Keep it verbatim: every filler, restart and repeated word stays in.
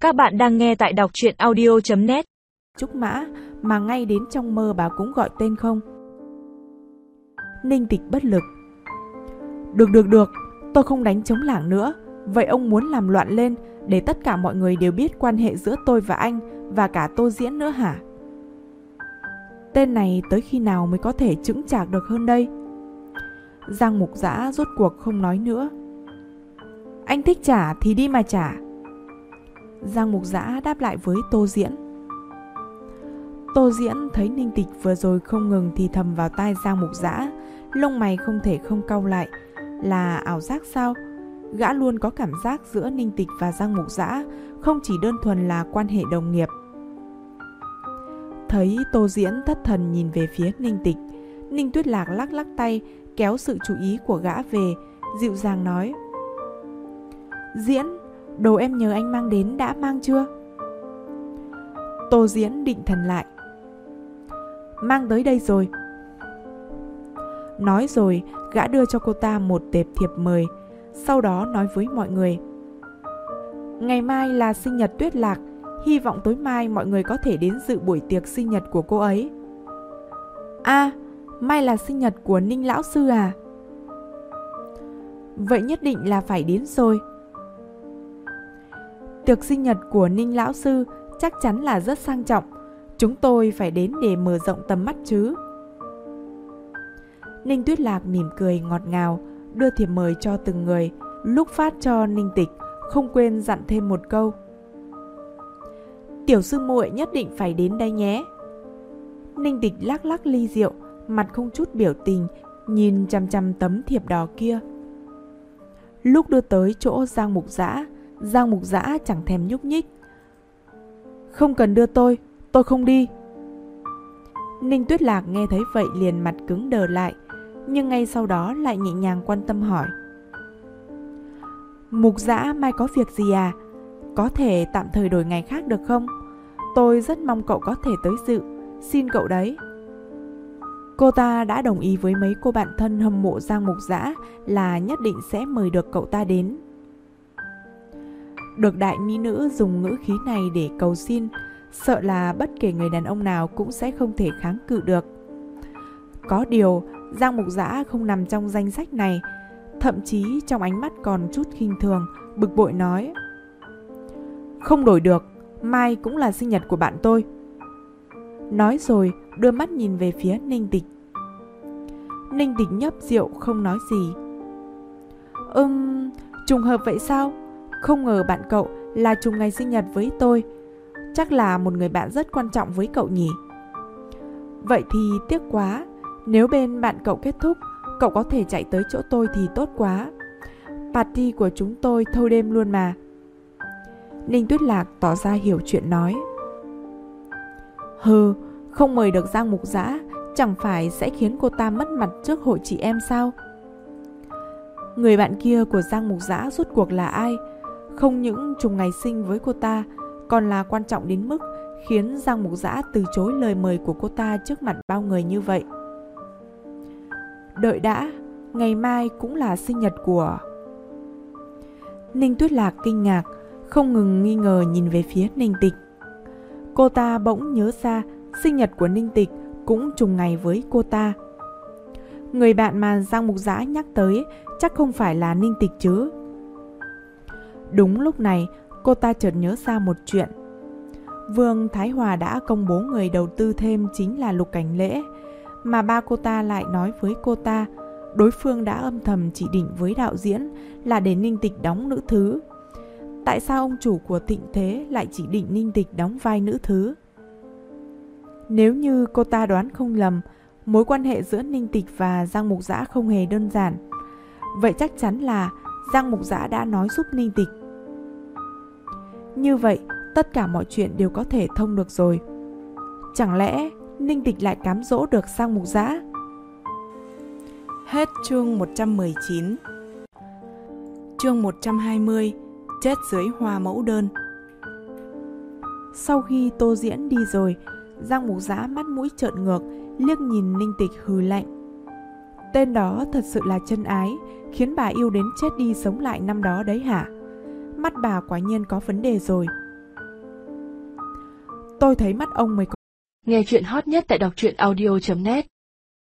Các bạn đang nghe tại đọc truyện audio chấm net. Trúc Mã mà ngay đến trong mơ bà cũng gọi tên không? Ninh Tịch bất lực. Được được được, tôi không đánh chống lảng nữa. Vậy ông muốn làm loạn lên để tất cả mọi người đều biết quan hệ giữa tôi và anh, và cả Tô Diễn nữa hả? Tên này tới khi nào mới có thể chững chạc được hơn đây? Giang Mục Dã rốt cuộc không nói nữa. Anh thích trả thì đi mà trả. Giang Mục Dã đáp lại với Tô Diễn. Tô Diễn thấy Ninh Tịch vừa rồi không ngừng thì thầm vào tai Giang Mục Dã, lông mày không thể không cau lại. Là ảo giác sao? Gã luôn có cảm giác giữa Ninh Tịch và Giang Mục Dã không chỉ đơn thuần là quan hệ đồng nghiệp. Thấy Tô Diễn thất thần nhìn về phía Ninh Tịch, Ninh Tuyết Lạc lắc lắc tay kéo sự chú ý của gã về, dịu dàng nói: Diễn, đồ em nhờ anh mang đến đã mang chưa? Tô Diễn định thần lại. Mang tới đây rồi. Nói rồi, gã đưa cho cô ta một tệp thiệp mời, sau đó nói với mọi người: Ngày mai là sinh nhật Tuyết Lạc, hy vọng tối mai mọi người có thể đến dự buổi tiệc sinh nhật của cô ấy. À, mai là sinh nhật của Ninh lão sư à? Vậy nhất định là phải đến rồi. Tiệc sinh nhật của Ninh lão sư chắc chắn là rất sang trọng, chúng tôi phải đến để mở rộng tầm mắt chứ. Ninh Tuyết Lạc mỉm cười ngọt ngào, đưa thiệp mời cho từng người, lúc phát cho Ninh Tịch không quên dặn thêm một câu: Tiểu sư muội nhất định phải đến đây nhé. Ninh Tịch lắc lắc ly rượu, mặt không chút biểu tình, nhìn chằm chằm tấm thiệp đỏ kia. Lúc đưa tới chỗ Giang Mục Dã, Giang Mục Dã chẳng thèm nhúc nhích. Không cần đưa tôi, tôi không đi. Ninh Tuyết Lạc nghe thấy vậy liền mặt cứng đờ lại, nhưng ngay sau đó lại nhẹ nhàng quan tâm hỏi: Mục Dã mai có việc gì à? Có thể tạm thời đổi ngày khác được không? Tôi rất mong cậu có thể tới dự, xin cậu đấy. Cô ta đã đồng ý với mấy cô bạn thân hâm mộ Giang Mục Dã là nhất định sẽ mời được cậu ta đến. Được đại mỹ nữ dùng ngữ khí này để cầu xin, sợ là bất kể người đàn ông nào cũng sẽ không thể kháng cự được. Có điều, Giang Mục Dã không nằm trong danh sách này, thậm chí trong ánh mắt còn chút khinh thường, bực bội nói: Không đổi được, mai cũng là sinh nhật của bạn tôi. Nói rồi, đưa mắt nhìn về phía Ninh Tịch. Ninh Tịch nhấp rượu không nói gì. Ừm, trùng hợp vậy sao? Không ngờ bạn cậu là trùng ngày sinh nhật với tôi. Chắc là một người bạn rất quan trọng với cậu nhỉ? Vậy thì tiếc quá, nếu bên bạn cậu kết thúc, cậu có thể chạy tới chỗ tôi thì tốt quá. Party của chúng tôi thâu đêm luôn mà. Ninh Tuyết Lạc tỏ ra hiểu chuyện nói: Hừ, không mời được Giang Mục Dã chẳng phải sẽ khiến cô ta mất mặt trước hội chị em sao? Người bạn kia của Giang Mục Dã rốt cuộc là ai? Không những trùng ngày sinh với cô ta, còn là quan trọng đến mức khiến Giang Mục Dã từ chối lời mời của cô ta trước mặt bao người như vậy. Đợi đã, ngày mai cũng là sinh nhật của... Ninh Tuyết Lạc kinh ngạc, không ngừng nghi ngờ nhìn về phía Ninh Tịch. Cô ta bỗng nhớ ra sinh nhật của Ninh Tịch cũng trùng ngày với cô ta. Người bạn mà Giang Mục Dã nhắc tới chắc không phải là Ninh Tịch chứ. Đúng lúc này, cô ta chợt nhớ ra một chuyện. Vương Thái Hòa đã công bố người đầu tư thêm chính là Lục Cảnh Lễ, mà ba cô ta lại nói với cô ta đối phương đã âm thầm chỉ định với đạo diễn là để Ninh Tịch đóng nữ thứ. Tại sao ông chủ của Thịnh Thế lại chỉ định Ninh Tịch đóng vai nữ thứ? Nếu như cô ta đoán không lầm, mối quan hệ giữa Ninh Tịch và Giang Mục Dã không hề đơn giản. Vậy chắc chắn là Giang Mục Dã đã nói giúp Ninh Tịch. Như vậy, tất cả mọi chuyện đều có thể thông được rồi. Chẳng lẽ Ninh Tịch lại cám dỗ được Giang Mục Dã? Hết chương một trăm mười chín. Chương một trăm hai mươi. Chết dưới hoa mẫu đơn. Sau khi Tô Diễn đi rồi, Giang Mục Dã mắt mũi trợn ngược, liếc nhìn Ninh Tịch hừ lạnh. Tên đó thật sự là chân ái, khiến bà yêu đến chết đi sống lại năm đó đấy hả? Mắt bà quả nhiên có vấn đề rồi. Tôi thấy mắt ông mới có. Nghe chuyện hot nhất tại đọc truyện audio chấm net